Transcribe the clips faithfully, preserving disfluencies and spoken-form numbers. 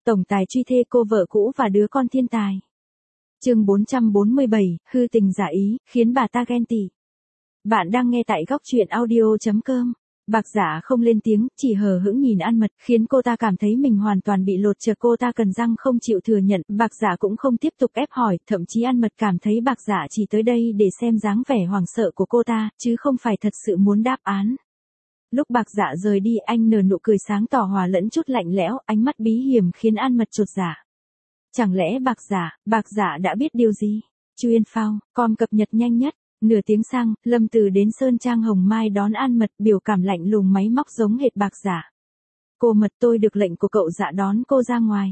Tổng tài truy thê cô vợ cũ và đứa con thiên tài. Chương bốn trăm bốn mươi bảy, hư tình giả ý, khiến bà ta ghen tị. Bạn đang nghe tại góc truyện audio chấm com. Bạc Dạ không lên tiếng, chỉ hờ hững nhìn An Mật, khiến cô ta cảm thấy mình hoàn toàn bị lột chợ. Cô ta cắn răng không chịu thừa nhận, Bạc Dạ cũng không tiếp tục ép hỏi, thậm chí An Mật cảm thấy Bạc Dạ chỉ tới đây để xem dáng vẻ hoảng sợ của cô ta, chứ không phải thật sự muốn đáp án. Lúc Bạc Dạ rời đi, anh nở nụ cười sáng tỏ hòa lẫn chút lạnh lẽo, ánh mắt bí hiểm khiến An Mật chột dạ. Chẳng lẽ Bạc Dạ, Bạc Dạ đã biết điều gì? Chuyên phao, com cập nhật nhanh nhất. Nửa tiếng sang, Lâm Từ đến Sơn Trang Hồng Mai đón An Mật, biểu cảm lạnh lùng máy móc giống hệt Bạc Dạ. Cô Mật, tôi được lệnh của cậu Dạ đón cô ra ngoài.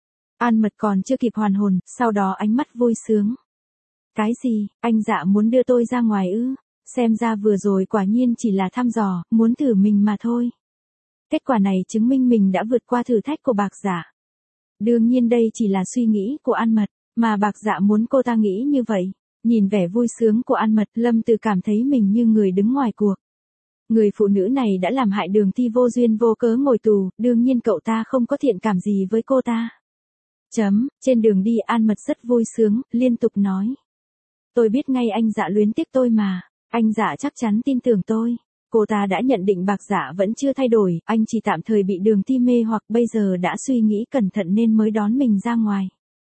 An Mật còn chưa kịp hoàn hồn, sau đó ánh mắt vui sướng. Cái gì, anh Dạ muốn đưa tôi ra ngoài ư? Xem ra vừa rồi quả nhiên chỉ là thăm dò, muốn thử mình mà thôi. Kết quả này chứng minh mình đã vượt qua thử thách của Bạc Dạ. Đương nhiên đây chỉ là suy nghĩ của An Mật, mà Bạc Dạ muốn cô ta nghĩ như vậy. Nhìn vẻ vui sướng của An Mật, Lâm Từ cảm thấy mình như người đứng ngoài cuộc. Người phụ nữ này đã làm hại Đường Thi vô duyên vô cớ ngồi tù, đương nhiên cậu ta không có thiện cảm gì với cô ta. Chấm, trên đường đi An Mật rất vui sướng, liên tục nói. Tôi biết ngay anh Dạ luyến tiếc tôi mà, anh Dạ chắc chắn tin tưởng tôi. Cô ta đã nhận định Bạc Dạ vẫn chưa thay đổi, anh chỉ tạm thời bị Đường Thi mê hoặc bây giờ đã suy nghĩ cẩn thận nên mới đón mình ra ngoài.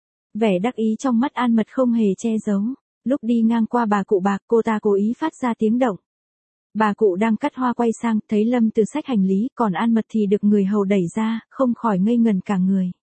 Vẻ đắc ý trong mắt An Mật không hề che giấu. Lúc đi ngang qua bà cụ Bạc, cô ta cố ý phát ra tiếng động. Bà cụ đang cắt hoa quay sang, thấy Lâm Từ xách hành lý, còn An Mật thì được người hầu đẩy ra, không khỏi ngây ngần cả người.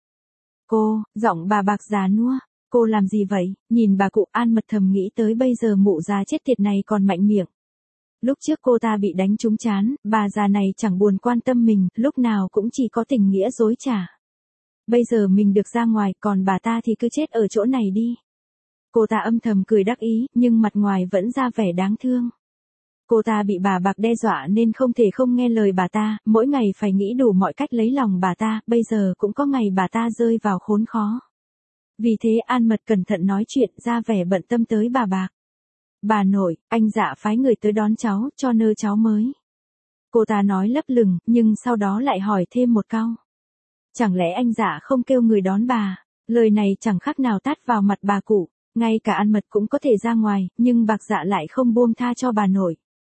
Cô, giọng bà Bạc già nua, cô làm gì vậy? Nhìn bà cụ, An Mật thầm nghĩ tới bây giờ mụ già chết tiệt này còn mạnh miệng. Lúc trước cô ta bị đánh trúng trán, bà già này chẳng buồn quan tâm mình, lúc nào cũng chỉ có tình nghĩa dối trá. Bây giờ mình được ra ngoài, còn bà ta thì cứ chết ở chỗ này đi. Cô ta âm thầm cười đắc ý, nhưng mặt ngoài vẫn ra vẻ đáng thương. Cô ta bị bà Bạc đe dọa nên không thể không nghe lời bà ta, mỗi ngày phải nghĩ đủ mọi cách lấy lòng bà ta, bây giờ cũng có ngày bà ta rơi vào khốn khó. Vì thế An Mật cẩn thận nói chuyện, ra vẻ bận tâm tới bà Bạc. Bà nội, anh Dạ phái người tới đón cháu, cho nơ cháu mới. Cô ta nói lấp lửng, nhưng sau đó lại hỏi thêm một câu. Chẳng lẽ anh Dạ không kêu người đón bà? Lời này chẳng khác nào tát vào mặt bà cụ. Ngay cả An Mật cũng có thể ra ngoài, nhưng Bạc Dạ lại không buông tha cho bà nội.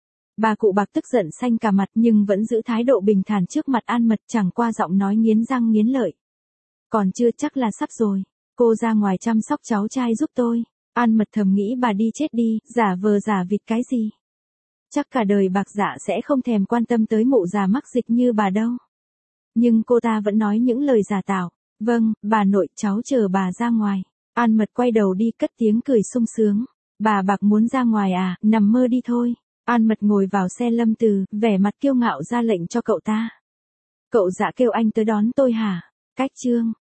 Bà cụ Bạc tức giận xanh cả mặt nhưng vẫn giữ thái độ bình thản trước mặt An Mật, chẳng qua giọng nói nghiến răng nghiến lợi. Còn chưa, chắc là sắp rồi. Cô ra ngoài chăm sóc cháu trai giúp tôi. An Mật thầm nghĩ bà đi chết đi, giả vờ giả vịt cái gì. Chắc cả đời Bạc Dạ sẽ không thèm quan tâm tới mụ già mắc dịch như bà đâu. Nhưng cô ta vẫn nói những lời giả tạo. Vâng, bà nội, cháu chờ bà ra ngoài. An Mật quay đầu đi, cất tiếng cười sung sướng. Bà Bạc muốn ra ngoài à, nằm mơ đi thôi. An Mật ngồi vào xe Lâm Từ, vẻ mặt kiêu ngạo ra lệnh cho cậu ta. Cậu Dạ kêu anh tới đón tôi hả? Cách chương.